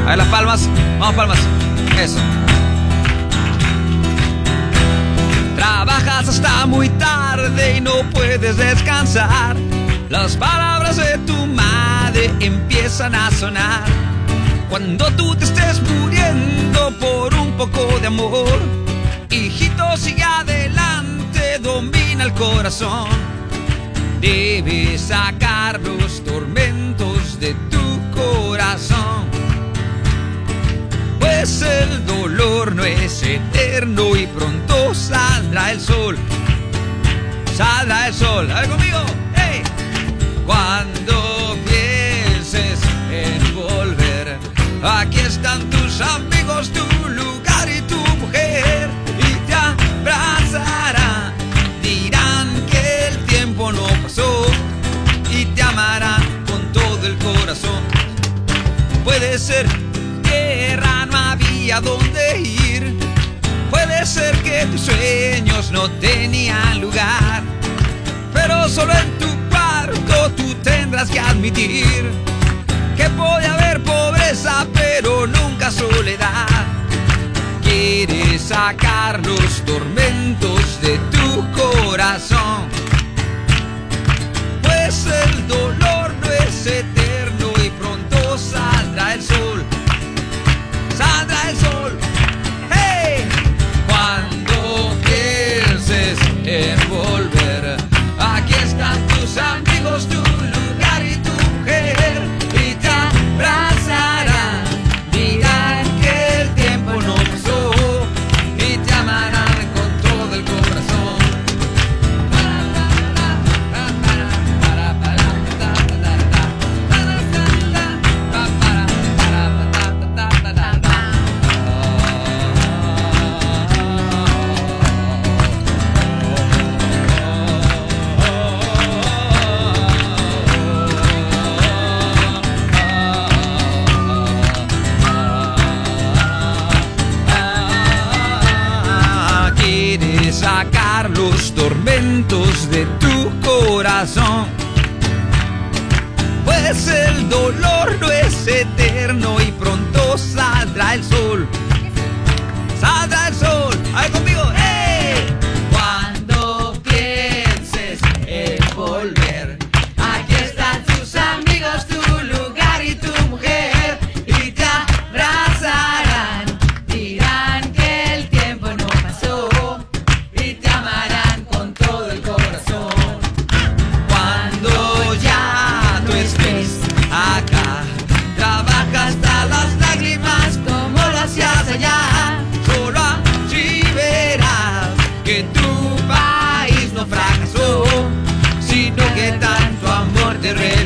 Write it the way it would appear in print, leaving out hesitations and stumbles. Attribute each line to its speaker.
Speaker 1: A ver las palmas. Vamos, palmas. Eso. Trabajas hasta muy tarde y no puedes descansar. Las palabras de tu madre empiezan a sonar. Cuando tú te estés muriendo por un poco de amor, hijito, sigue adelante, domina el corazón. Debes sacar los tormentos de tu corazón, pues el dolor no es eterno y pronto saldrá el sol. Saldrá el sol. A ver conmigo. ¡Hey! Cuando pienses en volver, aquí están tus amigos, tu lugar y tu mujer, y te abrazarán. Dirán que el tiempo no pasó y te amarán con todo el corazón. Puede ser tierra, no había dónde ir. Puede ser que tus sueños no tenían lugar, pero solo en tu cuarto tú tendrás que admitir que puede haber pobreza, pero nunca soledad. Quieres sacar los tormentos de tu corazón, pues el dolor no es eterno y pronto saldrá el sol. Saldrá el sol. ¡Hey! Cuando pienses en volver, aquí están tus amigos, tu lugar y tu mujer, y te abrazarán. Dirán que el tiempo no pasó y te amarán con todo el corazón. Quieres sacar los tormentos de tu corazón, pues el dolor no es eterno y pronto saldrá el sol. Saldrá el sol. Ahí conmigo. ¡Hey! Cuando pienses en volver, aquí están tus amigos, tu lugar y tu mujer, y te abrazarán. Dirán que el tiempo no pasó y te amarán con todo el corazón. Cuando ya tú estés acá, trabaja hasta las lágrimas como lo hacías allá. Solo así verás que tu país no fracasó, sino que tanto amor te regaló.